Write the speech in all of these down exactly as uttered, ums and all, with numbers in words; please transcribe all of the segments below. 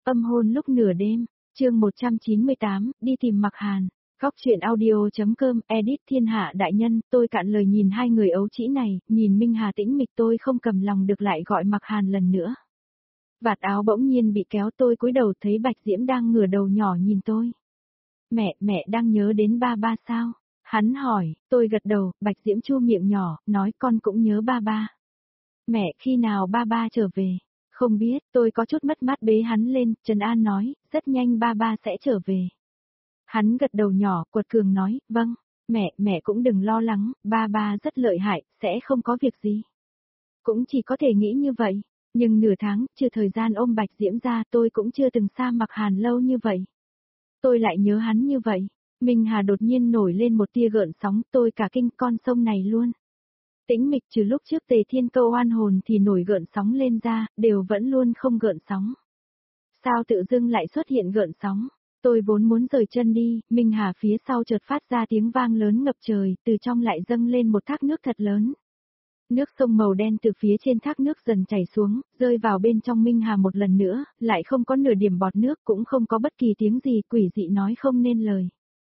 Âm hôn lúc nửa đêm, chương một trăm chín mươi tám, đi tìm Mạc Hàn. Góc truyện audio.com, edit thiên hạ đại nhân, tôi cạn lời nhìn hai người ấu trĩ này, nhìn Minh Hà tĩnh mịch tôi không cầm lòng được lại gọi Mạc Hàn lần nữa. Vạt áo bỗng nhiên bị kéo tôi cúi đầu thấy Bạch Diễm đang ngửa đầu nhỏ nhìn tôi. Mẹ, mẹ đang nhớ đến ba ba sao? Hắn hỏi, tôi gật đầu, Bạch Diễm chu miệng nhỏ, nói con cũng nhớ ba ba. Mẹ, khi nào ba ba trở về? Không biết, tôi có chút mất mát bế hắn lên, Trần An nói, rất nhanh ba ba sẽ trở về. Hắn gật đầu nhỏ, quật cường nói, vâng, mẹ, mẹ cũng đừng lo lắng, ba ba rất lợi hại, sẽ không có việc gì. Cũng chỉ có thể nghĩ như vậy, nhưng nửa tháng, trừ thời gian ôm Bạch Diễm ra tôi cũng chưa từng xa Mạc Hàn lâu như vậy. Tôi lại nhớ hắn như vậy, Minh Hà đột nhiên nổi lên một tia gợn sóng, tôi cả kinh con sông này luôn. Tĩnh mịch trừ lúc trước Tề Thiên câu oan hồn thì nổi gợn sóng lên ra, đều vẫn luôn không gợn sóng. Sao tự dưng lại xuất hiện gợn sóng? Tôi vốn muốn rời chân đi, Minh Hà phía sau chợt phát ra tiếng vang lớn ngập trời, từ trong lại dâng lên một thác nước thật lớn. Nước sông màu đen từ phía trên thác nước dần chảy xuống, rơi vào bên trong Minh Hà một lần nữa, lại không có nửa điểm bọt nước cũng không có bất kỳ tiếng gì, quỷ dị nói không nên lời.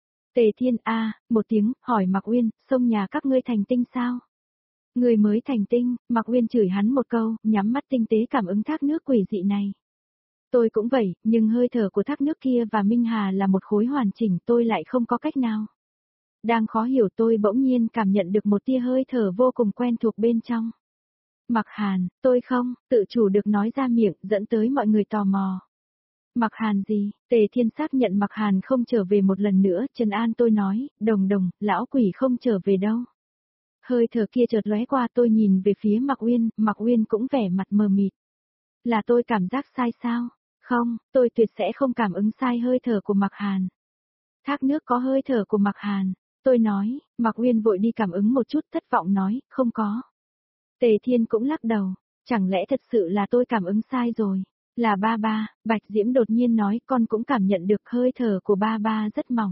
Tề Thiên a, một tiếng, hỏi Mạc Uyên, sông nhà các ngươi thành tinh sao? Người mới thành tinh, Mạc Uyên chửi hắn một câu, nhắm mắt tinh tế cảm ứng thác nước quỷ dị này. Tôi cũng vậy, nhưng hơi thở của thác nước kia và Minh Hà là một khối hoàn chỉnh, tôi lại không có cách nào. Đang khó hiểu tôi bỗng nhiên cảm nhận được một tia hơi thở vô cùng quen thuộc bên trong. Mạc Hàn, tôi không, tự chủ được nói ra miệng, dẫn tới mọi người tò mò. Mạc Hàn gì? Tề Thiên xác nhận Mạc Hàn không trở về một lần nữa, Trần An tôi nói, đồng đồng, lão quỷ không trở về đâu. Hơi thở kia chợt lóe qua tôi nhìn về phía Mạc Uyên, Mạc Uyên cũng vẻ mặt mờ mịt. Là tôi cảm giác sai sao? Không, tôi tuyệt sẽ không cảm ứng sai hơi thở của Mạc Hàn. Thác nước có hơi thở của Mạc Hàn. Tôi nói, Mạc Uyên vội đi cảm ứng một chút thất vọng nói, không có. Tề Thiên cũng lắc đầu, chẳng lẽ thật sự là tôi cảm ứng sai rồi? Là ba ba, Bạch Diễm đột nhiên nói con cũng cảm nhận được hơi thở của ba ba rất mỏng.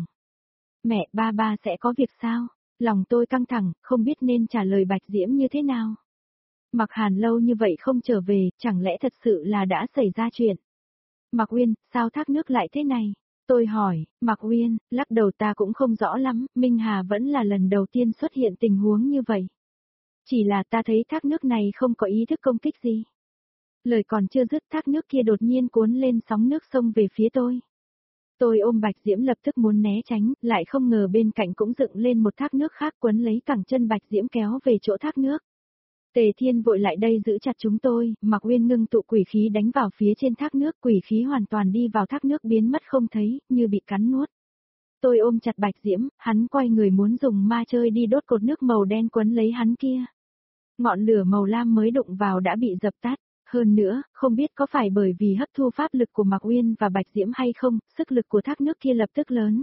Mẹ, ba ba sẽ có việc sao? Lòng tôi căng thẳng, không biết nên trả lời Bạch Diễm như thế nào. Mạc Hàn lâu như vậy không trở về, chẳng lẽ thật sự là đã xảy ra chuyện? Mạc Uyên, sao thác nước lại thế này? Tôi hỏi, Mạc Uyên, lắc đầu ta cũng không rõ lắm, Minh Hà vẫn là lần đầu tiên xuất hiện tình huống như vậy. Chỉ là ta thấy thác nước này không có ý thức công kích gì. Lời còn chưa dứt thác nước kia đột nhiên cuốn lên sóng nước sông về phía tôi. Tôi ôm Bạch Diễm lập tức muốn né tránh, lại không ngờ bên cạnh cũng dựng lên một thác nước khác quấn lấy cẳng chân Bạch Diễm kéo về chỗ thác nước. Tề Thiên vội lại đây giữ chặt chúng tôi, Mạc Uyên ngưng tụ quỷ khí đánh vào phía trên thác nước, quỷ khí hoàn toàn đi vào thác nước biến mất không thấy, như bị cắn nuốt. Tôi ôm chặt Bạch Diễm, hắn quay người muốn dùng ma chơi đi đốt cột nước màu đen quấn lấy hắn kia. Ngọn lửa màu lam mới đụng vào đã bị dập tắt. Hơn nữa, không biết có phải bởi vì hấp thu pháp lực của Mạc Uyên và Bạch Diễm hay không, sức lực của thác nước kia lập tức lớn.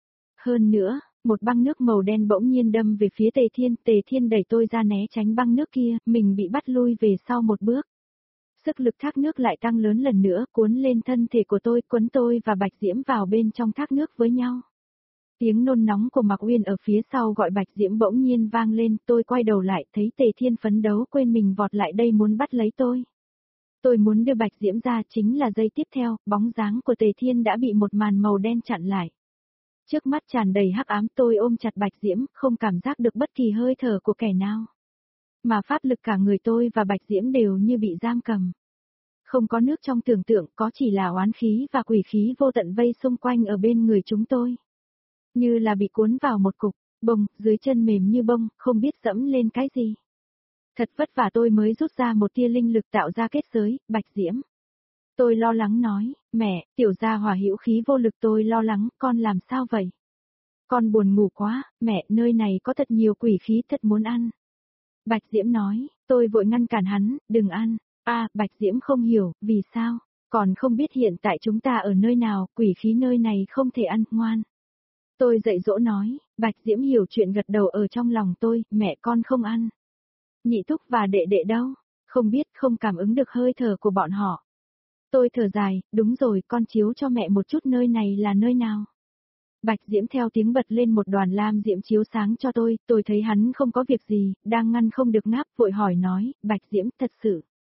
Hơn nữa, một băng nước màu đen bỗng nhiên đâm về phía Tề Thiên, Tề Thiên đẩy tôi ra né tránh băng nước kia, mình bị bắt lui về sau một bước. Sức lực thác nước lại tăng lớn lần nữa, cuốn lên thân thể của tôi, cuốn tôi và Bạch Diễm vào bên trong thác nước với nhau. Tiếng nôn nóng của Mạc Uyên ở phía sau gọi Bạch Diễm bỗng nhiên vang lên, tôi quay đầu lại, thấy Tề Thiên phấn đấu quên mình vọt lại đây muốn bắt lấy tôi. Tôi muốn đưa Bạch Diễm ra, chính là giây tiếp theo, bóng dáng của Tề Thiên đã bị một màn màu đen chặn lại. Trước mắt tràn đầy hắc ám tôi ôm chặt Bạch Diễm, không cảm giác được bất kỳ hơi thở của kẻ nào. Mà pháp lực cả người tôi và Bạch Diễm đều như bị giam cầm. Không có nước trong tưởng tượng, có chỉ là oán khí và quỷ khí vô tận vây xung quanh ở bên người chúng tôi. Như là bị cuốn vào một cục, bông, dưới chân mềm như bông, không biết dẫm lên cái gì. Thật vất vả tôi mới rút ra một tia linh lực tạo ra kết giới, Bạch Diễm. Tôi lo lắng nói, mẹ, tiểu gia hỏa hữu khí vô lực tôi lo lắng, con làm sao vậy? Con buồn ngủ quá, mẹ, nơi này có thật nhiều quỷ khí thật muốn ăn. Bạch Diễm nói, tôi vội ngăn cản hắn, đừng ăn. A, Bạch Diễm không hiểu, vì sao? Còn không biết hiện tại chúng ta ở nơi nào, quỷ khí nơi này không thể ăn, ngoan. Tôi dạy dỗ nói, Bạch Diễm hiểu chuyện gật đầu ở trong lòng tôi, mẹ con không ăn. Nhị thúc và đệ đệ đâu? Không biết, không cảm ứng được hơi thở của bọn họ. Tôi thở dài, đúng rồi, con chiếu cho mẹ một chút nơi này là nơi nào. Bạch Diễm theo tiếng bật lên một đoàn lam diễm chiếu sáng cho tôi, tôi thấy hắn không có việc gì, đang ngăn không được ngáp, vội hỏi nói, Bạch Diễm, thật sự.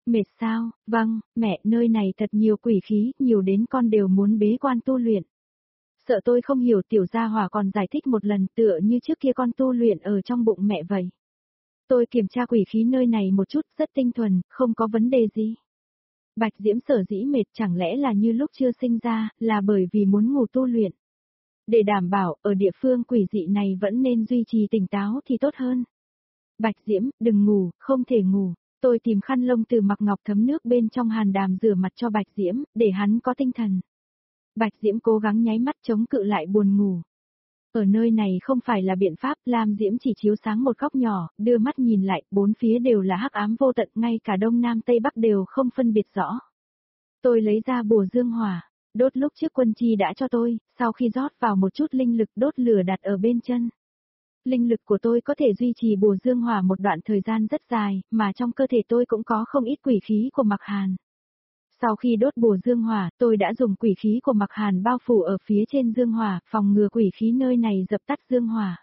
Mệt sao? Vâng, mẹ, nơi này thật nhiều quỷ khí, nhiều đến con đều muốn bế quan tu luyện. Sợ tôi không hiểu tiểu gia hỏa còn giải thích một lần tựa như trước kia con tu luyện ở trong bụng mẹ vậy. Tôi kiểm tra quỷ khí nơi này một chút, rất tinh thuần, không có vấn đề gì. Bạch Diễm sở dĩ mệt chẳng lẽ là như lúc chưa sinh ra, là bởi vì muốn ngủ tu luyện. Để đảm bảo, ở địa phương quỷ dị này vẫn nên duy trì tỉnh táo thì tốt hơn. Bạch Diễm, đừng ngủ, không thể ngủ. Tôi tìm khăn lông từ mặc ngọc thấm nước bên trong hàn đàm rửa mặt cho Bạch Diễm, để hắn có tinh thần. Bạch Diễm cố gắng nháy mắt chống cự lại buồn ngủ. Ở nơi này không phải là biện pháp, Lam Diễm chỉ chiếu sáng một góc nhỏ, đưa mắt nhìn lại, bốn phía đều là hắc ám vô tận, ngay cả đông nam tây bắc đều không phân biệt rõ. Tôi lấy ra bùa dương hỏa, đốt lúc trước Quân Chi đã cho tôi, sau khi rót vào một chút linh lực đốt lửa đặt ở bên chân. Linh lực của tôi có thể duy trì bùa dương hỏa một đoạn thời gian rất dài, mà trong cơ thể tôi cũng có không ít quỷ khí của Mạc Hàn. Sau khi đốt bùa dương hỏa, tôi đã dùng quỷ khí của Mạc Hàn bao phủ ở phía trên dương hỏa, phòng ngừa quỷ khí nơi này dập tắt dương hỏa.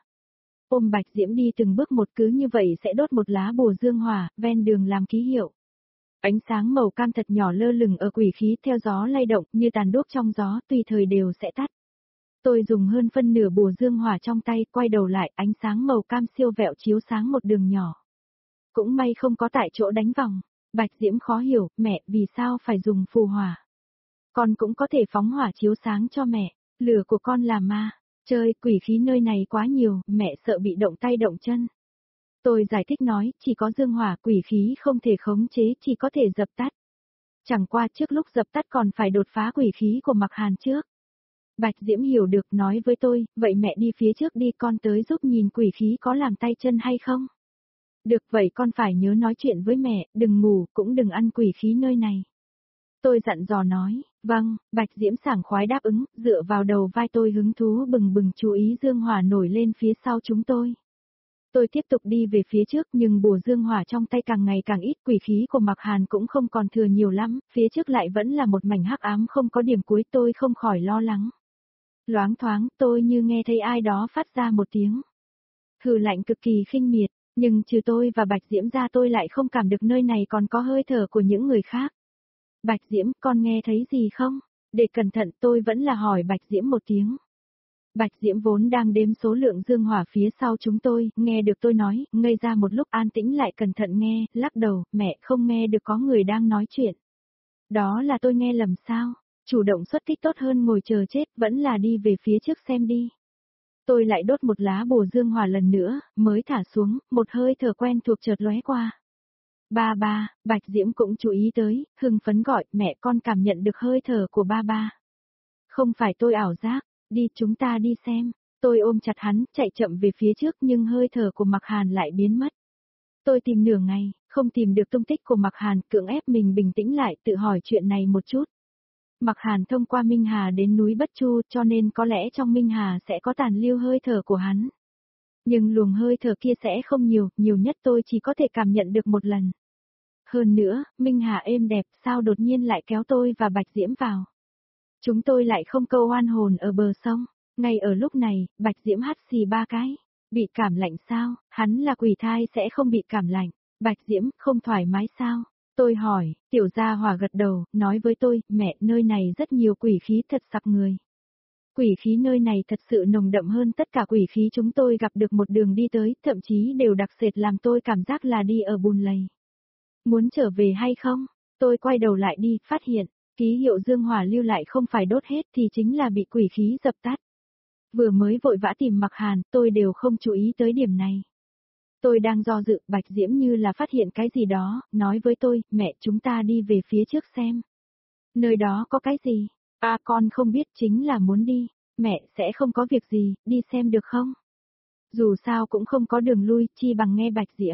Ôm Bạch Diễm đi từng bước một, cứ như vậy sẽ đốt một lá bùa dương hỏa, ven đường làm ký hiệu. Ánh sáng màu cam thật nhỏ lơ lửng ở quỷ khí theo gió lay động như tàn đuốc trong gió, tùy thời đều sẽ tắt. Tôi dùng hơn phân nửa bùa dương hỏa trong tay, quay đầu lại, ánh sáng màu cam siêu vẹo chiếu sáng một đường nhỏ. Cũng may không có tại chỗ đánh vòng. Bạch Diễm khó hiểu, mẹ, vì sao phải dùng phù hỏa? Con cũng có thể phóng hỏa chiếu sáng cho mẹ, lửa của con là ma, chơi quỷ khí nơi này quá nhiều, mẹ sợ bị động tay động chân. Tôi giải thích nói, chỉ có dương hỏa, quỷ khí không thể khống chế, chỉ có thể dập tắt. Chẳng qua trước lúc dập tắt còn phải đột phá quỷ khí của Mạc Hàn trước. Bạch Diễm hiểu được nói với tôi, vậy mẹ đi phía trước đi, con tới giúp nhìn quỷ khí có làm tay chân hay không? Được vậy con phải nhớ nói chuyện với mẹ, đừng ngủ, cũng đừng ăn quỷ khí nơi này. Tôi dặn dò nói, vâng, Bạch Diễm sảng khoái đáp ứng, dựa vào đầu vai tôi hứng thú bừng bừng chú ý dương hỏa nổi lên phía sau chúng tôi. Tôi tiếp tục đi về phía trước nhưng bùa dương hỏa trong tay càng ngày càng ít, quỷ khí của Mạc Hàn cũng không còn thừa nhiều lắm, phía trước lại vẫn là một mảnh hắc ám không có điểm cuối, tôi không khỏi lo lắng. Loáng thoáng, tôi như nghe thấy ai đó phát ra một tiếng hừ lạnh cực kỳ khinh miệt, nhưng trừ tôi và Bạch Diễm ra tôi lại không cảm được nơi này còn có hơi thở của những người khác. Bạch Diễm, con nghe thấy gì không? Để cẩn thận tôi vẫn là hỏi Bạch Diễm một tiếng. Bạch Diễm vốn đang đếm số lượng dương hỏa phía sau chúng tôi, nghe được tôi nói, ngây ra một lúc an tĩnh lại cẩn thận nghe, lắc đầu, mẹ không nghe được có người đang nói chuyện. Đó là tôi nghe lầm sao? Chủ động xuất kích tốt hơn ngồi chờ chết, vẫn là đi về phía trước xem đi. Tôi lại đốt một lá bùa dương hỏa lần nữa, mới thả xuống, một hơi thở quen thuộc chợt lóe qua. Ba ba, Bạch Diễm cũng chú ý tới, hưng phấn gọi, mẹ con cảm nhận được hơi thở của ba ba. Không phải tôi ảo giác, đi chúng ta đi xem. Tôi ôm chặt hắn, chạy chậm về phía trước nhưng hơi thở của Mạc Hàn lại biến mất. Tôi tìm nửa ngày, không tìm được tung tích của Mạc Hàn, cưỡng ép mình bình tĩnh lại, tự hỏi chuyện này một chút. Mạc Hàn thông qua Minh Hà đến núi Bất Chu cho nên có lẽ trong Minh Hà sẽ có tàn lưu hơi thở của hắn. Nhưng luồng hơi thở kia sẽ không nhiều, nhiều nhất tôi chỉ có thể cảm nhận được một lần. Hơn nữa, Minh Hà êm đẹp sao đột nhiên lại kéo tôi và Bạch Diễm vào. Chúng tôi lại không câu oan hồn ở bờ sông. Ngay ở lúc này, Bạch Diễm hắt xì ba cái. Bị cảm lạnh sao? Hắn là quỷ thai sẽ không bị cảm lạnh. Bạch Diễm, không thoải mái sao? Tôi hỏi, tiểu gia hỏa gật đầu, nói với tôi, mẹ, nơi này rất nhiều quỷ khí thật sặc người. Quỷ khí nơi này thật sự nồng đậm hơn tất cả quỷ khí chúng tôi gặp được một đường đi tới, thậm chí đều đặc sệt làm tôi cảm giác là đi ở bùn lầy. Muốn trở về hay không? Tôi quay đầu lại đi, phát hiện, ký hiệu dương hỏa lưu lại không phải đốt hết thì chính là bị quỷ khí dập tắt. Vừa mới vội vã tìm Mạc Hàn, tôi đều không chú ý tới điểm này. Tôi đang do dự, Bạch Diễm như là phát hiện cái gì đó, nói với tôi, mẹ chúng ta đi về phía trước xem. Nơi đó có cái gì? À con không biết, chính là muốn đi. Mẹ sẽ không có việc gì, đi xem được không? Dù sao cũng không có đường lui, chi bằng nghe Bạch Diễm.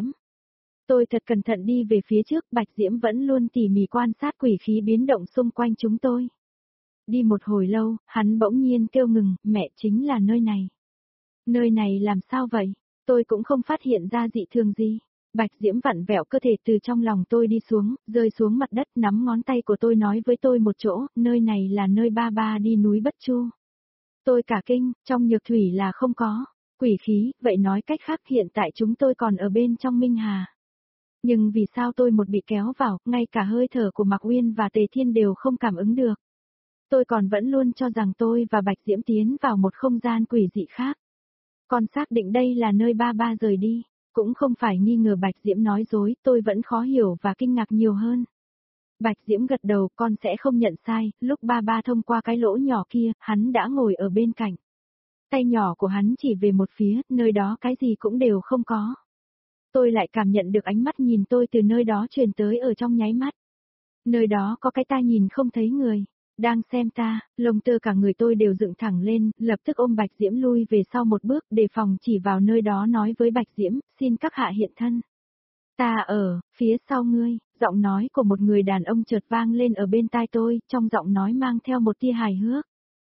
Tôi thật cẩn thận đi về phía trước, Bạch Diễm vẫn luôn tỉ mỉ quan sát quỷ khí biến động xung quanh chúng tôi. Đi một hồi lâu, hắn bỗng nhiên kêu ngừng, mẹ chính là nơi này. Nơi này làm sao vậy? Tôi cũng không phát hiện ra dị thường gì. Bạch Diễm vặn vẹo cơ thể từ trong lòng tôi đi xuống, rơi xuống mặt đất, nắm ngón tay của tôi nói với tôi một chỗ, nơi này là nơi ba ba đi núi Bất Chu. Tôi cả kinh, trong nhược thủy là không có quỷ khí, vậy nói cách khác hiện tại chúng tôi còn ở bên trong Minh Hà. Nhưng vì sao tôi một bị kéo vào, ngay cả hơi thở của Mạc Uyên và Tề Thiên đều không cảm ứng được. Tôi còn vẫn luôn cho rằng tôi và Bạch Diễm tiến vào một không gian quỷ dị khác. Con xác định đây là nơi ba ba rời đi, cũng không phải nghi ngờ Bạch Diễm nói dối, tôi vẫn khó hiểu và kinh ngạc nhiều hơn. Bạch Diễm gật đầu, con sẽ không nhận sai, lúc ba ba thông qua cái lỗ nhỏ kia, hắn đã ngồi ở bên cạnh. Tay nhỏ của hắn chỉ về một phía, nơi đó cái gì cũng đều không có. Tôi lại cảm nhận được ánh mắt nhìn tôi từ nơi đó truyền tới ở trong nháy mắt. Nơi đó có cái tai nhìn không thấy người, đang xem ta, lông tơ cả người tôi đều dựng thẳng lên, lập tức ôm Bạch Diễm lui về sau một bước, đề phòng chỉ vào nơi đó nói với Bạch Diễm, xin các hạ hiện thân. Ta ở, phía sau ngươi, giọng nói của một người đàn ông chợt vang lên ở bên tai tôi, trong giọng nói mang theo một tia hài hước.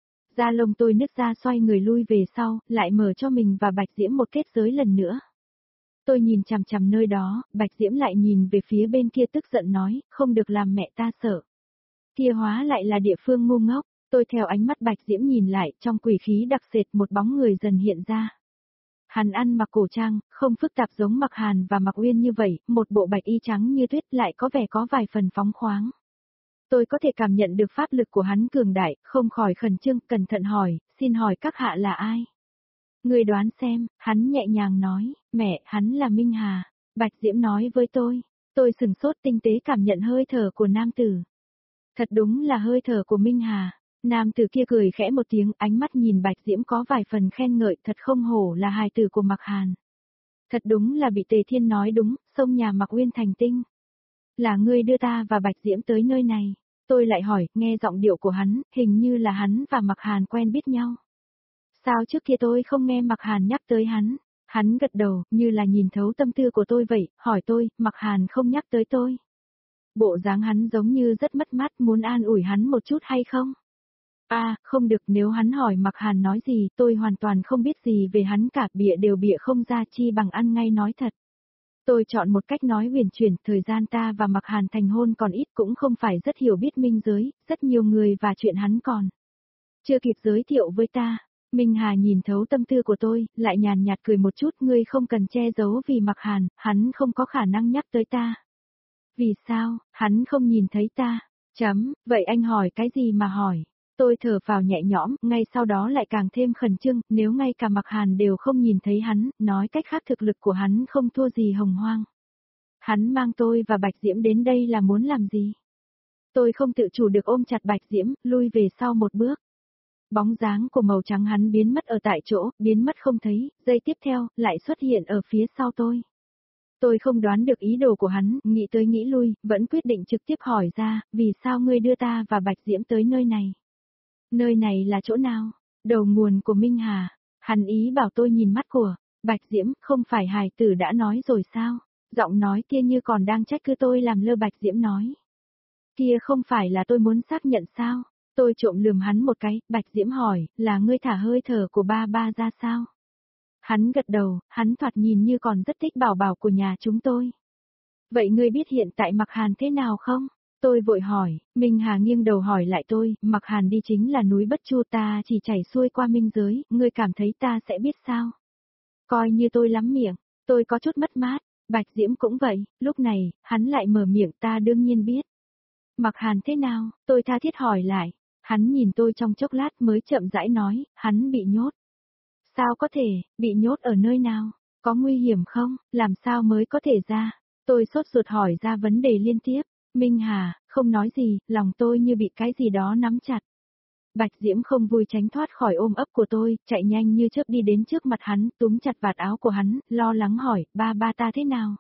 Da lông tôi nứt ra xoay người lui về sau, lại mở cho mình và Bạch Diễm một kết giới lần nữa. Tôi nhìn chằm chằm nơi đó, Bạch Diễm lại nhìn về phía bên kia tức giận nói, không được làm mẹ ta sợ. Kia hóa lại là địa phương ngu ngốc, tôi theo ánh mắt Bạch Diễm nhìn lại, trong quỷ khí đặc sệt một bóng người dần hiện ra. Hắn ăn mặc cổ trang, không phức tạp giống Mạc Hàn và Mạc Uyên như vậy, một bộ bạch y trắng như tuyết lại có vẻ có vài phần phóng khoáng. Tôi có thể cảm nhận được pháp lực của hắn cường đại, không khỏi khẩn trương, cẩn thận hỏi, xin hỏi các hạ là ai? Người đoán xem, hắn nhẹ nhàng nói, mẹ, hắn là Minh Hà. Bạch Diễm nói với tôi, tôi sừng sốt tinh tế cảm nhận hơi thở của nam tử. Thật đúng là hơi thở của Minh Hà. Nam tử kia cười khẽ một tiếng, ánh mắt nhìn Bạch Diễm có vài phần khen ngợi, thật không hổ là hài tử của Mạc Hàn. Thật đúng là bị Tề Thiên nói đúng, sông nhà Mạc Uyên thành tinh. Là ngươi đưa ta và Bạch Diễm tới nơi này. Tôi lại hỏi, nghe giọng điệu của hắn, hình như là hắn và Mạc Hàn quen biết nhau. Sao trước kia tôi không nghe Mạc Hàn nhắc tới hắn? Hắn gật đầu, như là nhìn thấu tâm tư của tôi vậy, hỏi tôi, Mạc Hàn không nhắc tới tôi. Bộ dáng hắn giống như rất mất mát, muốn an ủi hắn một chút hay không? À, không được, nếu hắn hỏi Mạc Hàn nói gì, tôi hoàn toàn không biết gì về hắn cả, bịa đều bịa không ra, chi bằng ăn ngay nói thật. Tôi chọn một cách nói huyền chuyển, thời gian ta và Mạc Hàn thành hôn còn ít, cũng không phải rất hiểu biết minh giới, rất nhiều người và chuyện hắn còn chưa kịp giới thiệu với ta. Minh Hà nhìn thấu tâm tư của tôi, lại nhàn nhạt cười một chút, ngươi không cần che giấu vì Mạc Hàn, hắn không có khả năng nhắc tới ta. Vì sao, hắn không nhìn thấy ta? Chấm, vậy anh hỏi cái gì mà hỏi? Tôi thở vào nhẹ nhõm, ngay sau đó lại càng thêm khẩn trương, nếu ngay cả Mạc Hàn đều không nhìn thấy hắn, nói cách khác thực lực của hắn không thua gì Hồng Hoang. Hắn mang tôi và Bạch Diễm đến đây là muốn làm gì? Tôi không tự chủ được ôm chặt Bạch Diễm, lui về sau một bước. Bóng dáng của màu trắng hắn biến mất ở tại chỗ, biến mất không thấy, giây tiếp theo, lại xuất hiện ở phía sau tôi. Tôi không đoán được ý đồ của hắn, nghĩ tới nghĩ lui, vẫn quyết định trực tiếp hỏi ra, vì sao ngươi đưa ta và Bạch Diễm tới nơi này? Nơi này là chỗ nào? Đầu nguồn của Minh Hà. Hắn ý bảo tôi nhìn mắt của Bạch Diễm, không phải hài tử đã nói rồi sao? Giọng nói kia như còn đang trách cứ tôi làm lơ. Bạch Diễm nói. Kia không phải là tôi muốn xác nhận sao? Tôi trộm lườm hắn một cái, Bạch Diễm hỏi, là ngươi thả hơi thở của ba ba ra sao? Hắn gật đầu, hắn thoạt nhìn như còn rất thích bảo bảo của nhà chúng tôi. Vậy ngươi biết hiện tại Mạc Hàn thế nào không? Tôi vội hỏi, Minh Hà nghiêng đầu hỏi lại tôi, Mạc Hàn đi chính là núi Bất Chu, ta chỉ chảy xuôi qua minh giới, ngươi cảm thấy ta sẽ biết sao? Coi như tôi lắm miệng, tôi có chút mất mát, Bạch Diễm cũng vậy, lúc này, hắn lại mở miệng, ta đương nhiên biết. Mạc Hàn thế nào? Tôi tha thiết hỏi lại. Hắn nhìn tôi trong chốc lát mới chậm rãi nói, hắn bị nhốt. Sao có thể, bị nhốt ở nơi nào? Có nguy hiểm không? Làm sao mới có thể ra? Tôi sốt ruột hỏi ra vấn đề liên tiếp. Minh Hà, không nói gì, lòng tôi như bị cái gì đó nắm chặt. Bạch Diễm không vui tránh thoát khỏi ôm ấp của tôi, chạy nhanh như chớp đi đến trước mặt hắn, túm chặt vạt áo của hắn, lo lắng hỏi, ba ba ta thế nào?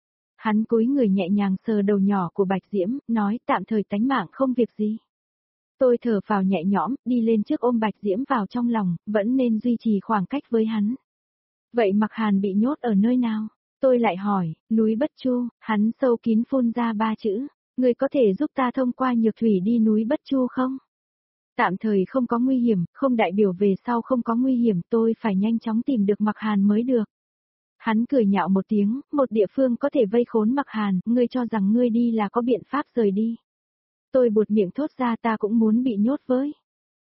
Hắn cúi người nhẹ nhàng sờ đầu nhỏ của Bạch Diễm, nói tạm thời tánh mạng không việc gì. Tôi thở phào nhẹ nhõm, đi lên trước ôm Bạch Diễm vào trong lòng, vẫn nên duy trì khoảng cách với hắn. Vậy Mạc Hàn bị nhốt ở nơi nào? Tôi lại hỏi, núi Bất Chu, hắn sâu kín phun ra ba chữ, người có thể giúp ta thông qua nhược thủy đi núi Bất Chu không? Tạm thời không có nguy hiểm, không đại biểu về sau không có nguy hiểm, tôi phải nhanh chóng tìm được Mạc Hàn mới được. Hắn cười nhạo một tiếng, một địa phương có thể vây khốn Mạc Hàn, ngươi cho rằng ngươi đi là có biện pháp rời đi. Tôi buột miệng thốt ra ta cũng muốn bị nhốt với.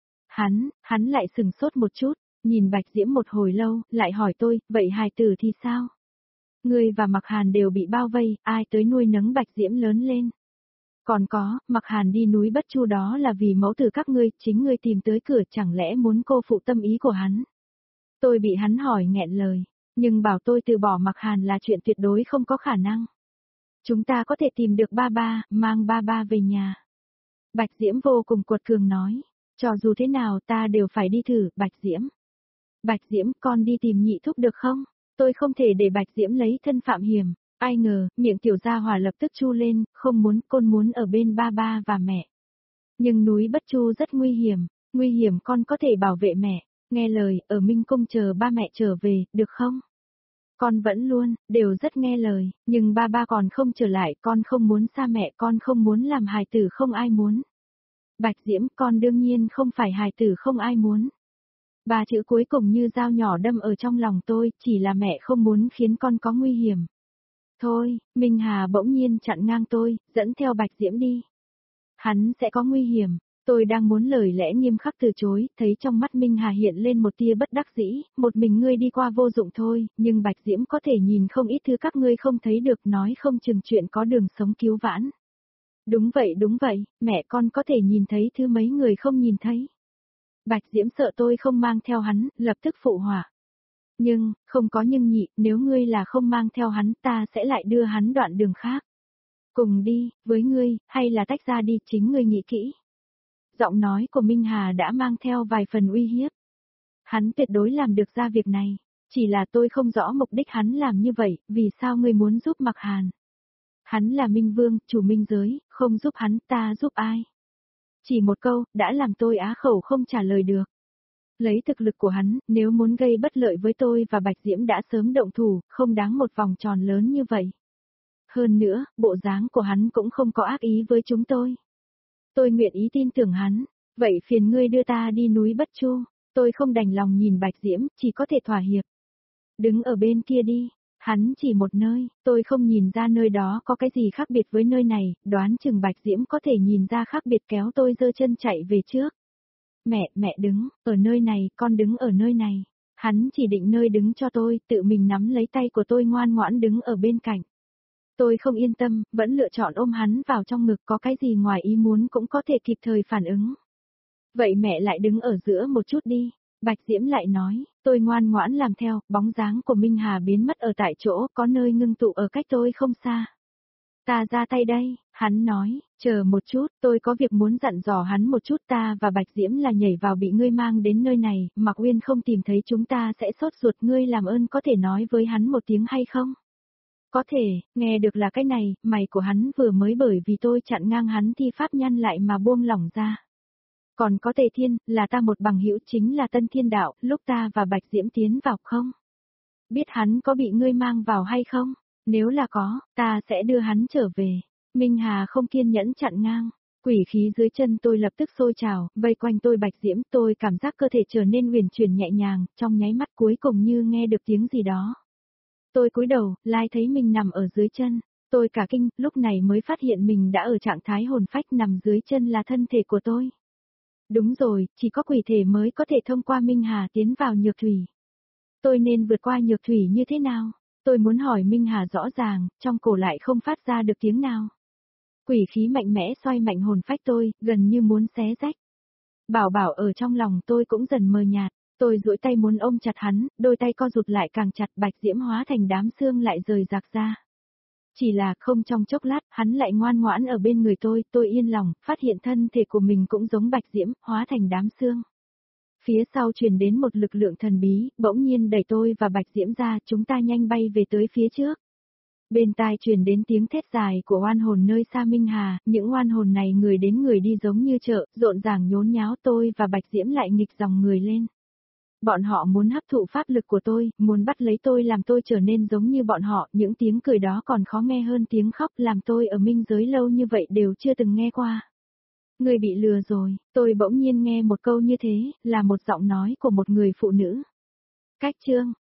Hắn, hắn lại sừng sốt một chút, nhìn Bạch Diễm một hồi lâu, lại hỏi tôi, vậy hài tử thì sao? Ngươi và Mặc Hàn đều bị bao vây, ai tới nuôi nấng Bạch Diễm lớn lên. Còn có, Mặc Hàn đi núi Bất Chu đó là vì mẫu tử các ngươi, chính ngươi tìm tới cửa chẳng lẽ muốn cô phụ tâm ý của hắn. Tôi bị hắn hỏi nghẹn lời, nhưng bảo tôi từ bỏ Mặc Hàn là chuyện tuyệt đối không có khả năng. Chúng ta có thể tìm được ba ba, mang ba ba về nhà. Bạch Diễm vô cùng cuột cường nói, cho dù thế nào ta đều phải đi thử, Bạch Diễm. Bạch Diễm, con đi tìm nhị thúc được không? Tôi không thể để Bạch Diễm lấy thân phạm hiểm. Ai ngờ, miệng tiểu gia hỏa lập tức chu lên, không muốn, con muốn ở bên ba ba và mẹ. Nhưng núi Bất Chu rất nguy hiểm, nguy hiểm con có thể bảo vệ mẹ, nghe lời, ở Minh Cung chờ ba mẹ trở về, được không? Con vẫn luôn, đều rất nghe lời, nhưng ba ba còn không trở lại, con không muốn xa mẹ, con không muốn làm hài tử không ai muốn. Bạch Diễm, con đương nhiên không phải hài tử không ai muốn. Ba chữ cuối cùng như dao nhỏ đâm ở trong lòng tôi, chỉ là mẹ không muốn khiến con có nguy hiểm. Thôi, Minh Hà bỗng nhiên chặn ngang tôi, dẫn theo Bạch Diễm đi. Hắn sẽ có nguy hiểm, tôi đang muốn lời lẽ nghiêm khắc từ chối, thấy trong mắt Minh Hà hiện lên một tia bất đắc dĩ, một mình ngươi đi qua vô dụng thôi, nhưng Bạch Diễm có thể nhìn không ít thứ các ngươi không thấy được, nói không chừng chuyện có đường sống cứu vãn. Đúng vậy đúng vậy, mẹ con có thể nhìn thấy thứ mấy người không nhìn thấy. Bạch Diễm sợ tôi không mang theo hắn, lập tức phụ họa. Nhưng, không có nhưng nhị, nếu ngươi là không mang theo hắn ta sẽ lại đưa hắn đoạn đường khác. Cùng đi, với ngươi, hay là tách ra đi, chính ngươi nghĩ kỹ. Giọng nói của Minh Hà đã mang theo vài phần uy hiếp. Hắn tuyệt đối làm được ra việc này, chỉ là tôi không rõ mục đích hắn làm như vậy, vì sao ngươi muốn giúp Mặc Hàn. Hắn là Minh Vương, chủ Minh giới, không giúp hắn ta giúp ai. Chỉ một câu, đã làm tôi á khẩu không trả lời được. Lấy thực lực của hắn, nếu muốn gây bất lợi với tôi và Bạch Diễm đã sớm động thủ, không đáng một vòng tròn lớn như vậy. Hơn nữa, bộ dáng của hắn cũng không có ác ý với chúng tôi. Tôi nguyện ý tin tưởng hắn, vậy phiền ngươi đưa ta đi núi Bất Chu, tôi không đành lòng nhìn Bạch Diễm, chỉ có thể thỏa hiệp. Đứng ở bên kia đi, hắn chỉ một nơi, tôi không nhìn ra nơi đó có cái gì khác biệt với nơi này, đoán chừng Bạch Diễm có thể nhìn ra khác biệt kéo tôi giơ chân chạy về trước. Mẹ, mẹ đứng, ở nơi này, con đứng ở nơi này. Hắn chỉ định nơi đứng cho tôi, tự mình nắm lấy tay của tôi ngoan ngoãn đứng ở bên cạnh. Tôi không yên tâm, vẫn lựa chọn ôm hắn vào trong ngực, có cái gì ngoài ý muốn cũng có thể kịp thời phản ứng. Vậy mẹ lại đứng ở giữa một chút đi. Bạch Diễm lại nói, tôi ngoan ngoãn làm theo, bóng dáng của Minh Hà biến mất ở tại chỗ, có nơi ngưng tụ ở cách tôi không xa. Ta ra tay đây, hắn nói, chờ một chút, tôi có việc muốn dặn dò hắn một chút, ta và Bạch Diễm là nhảy vào bị ngươi mang đến nơi này, Mạc Uyên không tìm thấy chúng ta sẽ sốt ruột, ngươi làm ơn có thể nói với hắn một tiếng hay không? Có thể, nghe được là cái này, mày của hắn vừa mới bởi vì tôi chặn ngang hắn thi pháp nhăn lại mà buông lỏng ra. Còn có Tề Thiên, là ta một bằng hữu chính là Tân Thiên Đạo, lúc ta và Bạch Diễm tiến vào không? Biết hắn có bị ngươi mang vào hay không? Nếu là có, ta sẽ đưa hắn trở về. Minh Hà không kiên nhẫn chặn ngang. Quỷ khí dưới chân tôi lập tức sôi trào, vây quanh tôi Bạch Diễm, tôi cảm giác cơ thể trở nên huyền chuyển nhẹ nhàng, trong nháy mắt cuối cùng như nghe được tiếng gì đó. Tôi cúi đầu, lai thấy mình nằm ở dưới chân. Tôi cả kinh, lúc này mới phát hiện mình đã ở trạng thái hồn phách, nằm dưới chân là thân thể của tôi. Đúng rồi, chỉ có quỷ thể mới có thể thông qua Minh Hà tiến vào nhược thủy. Tôi nên vượt qua nhược thủy như thế nào? Tôi muốn hỏi Minh Hà rõ ràng, trong cổ lại không phát ra được tiếng nào. Quỷ khí mạnh mẽ xoay mạnh hồn phách tôi, gần như muốn xé rách. Bảo Bảo ở trong lòng tôi cũng dần mờ nhạt, tôi duỗi tay muốn ôm chặt hắn, đôi tay co rụt lại càng chặt, Bạch Diễm hóa thành đám xương lại rời rạc ra. Chỉ là không trong chốc lát, hắn lại ngoan ngoãn ở bên người tôi, tôi yên lòng, phát hiện thân thể của mình cũng giống Bạch Diễm, hóa thành đám xương. Phía sau truyền đến một lực lượng thần bí, bỗng nhiên đẩy tôi và Bạch Diễm ra, chúng ta nhanh bay về tới phía trước. Bên tai truyền đến tiếng thét dài của oan hồn nơi xa Minh Hà, những oan hồn này người đến người đi giống như chợ, rộn ràng nhốn nháo, tôi và Bạch Diễm lại nghịch dòng người lên. Bọn họ muốn hấp thụ pháp lực của tôi, muốn bắt lấy tôi làm tôi trở nên giống như bọn họ, những tiếng cười đó còn khó nghe hơn tiếng khóc, làm tôi ở minh giới lâu như vậy đều chưa từng nghe qua. Người bị lừa rồi, tôi bỗng nhiên nghe một câu như thế, là một giọng nói của một người phụ nữ. Cách chương,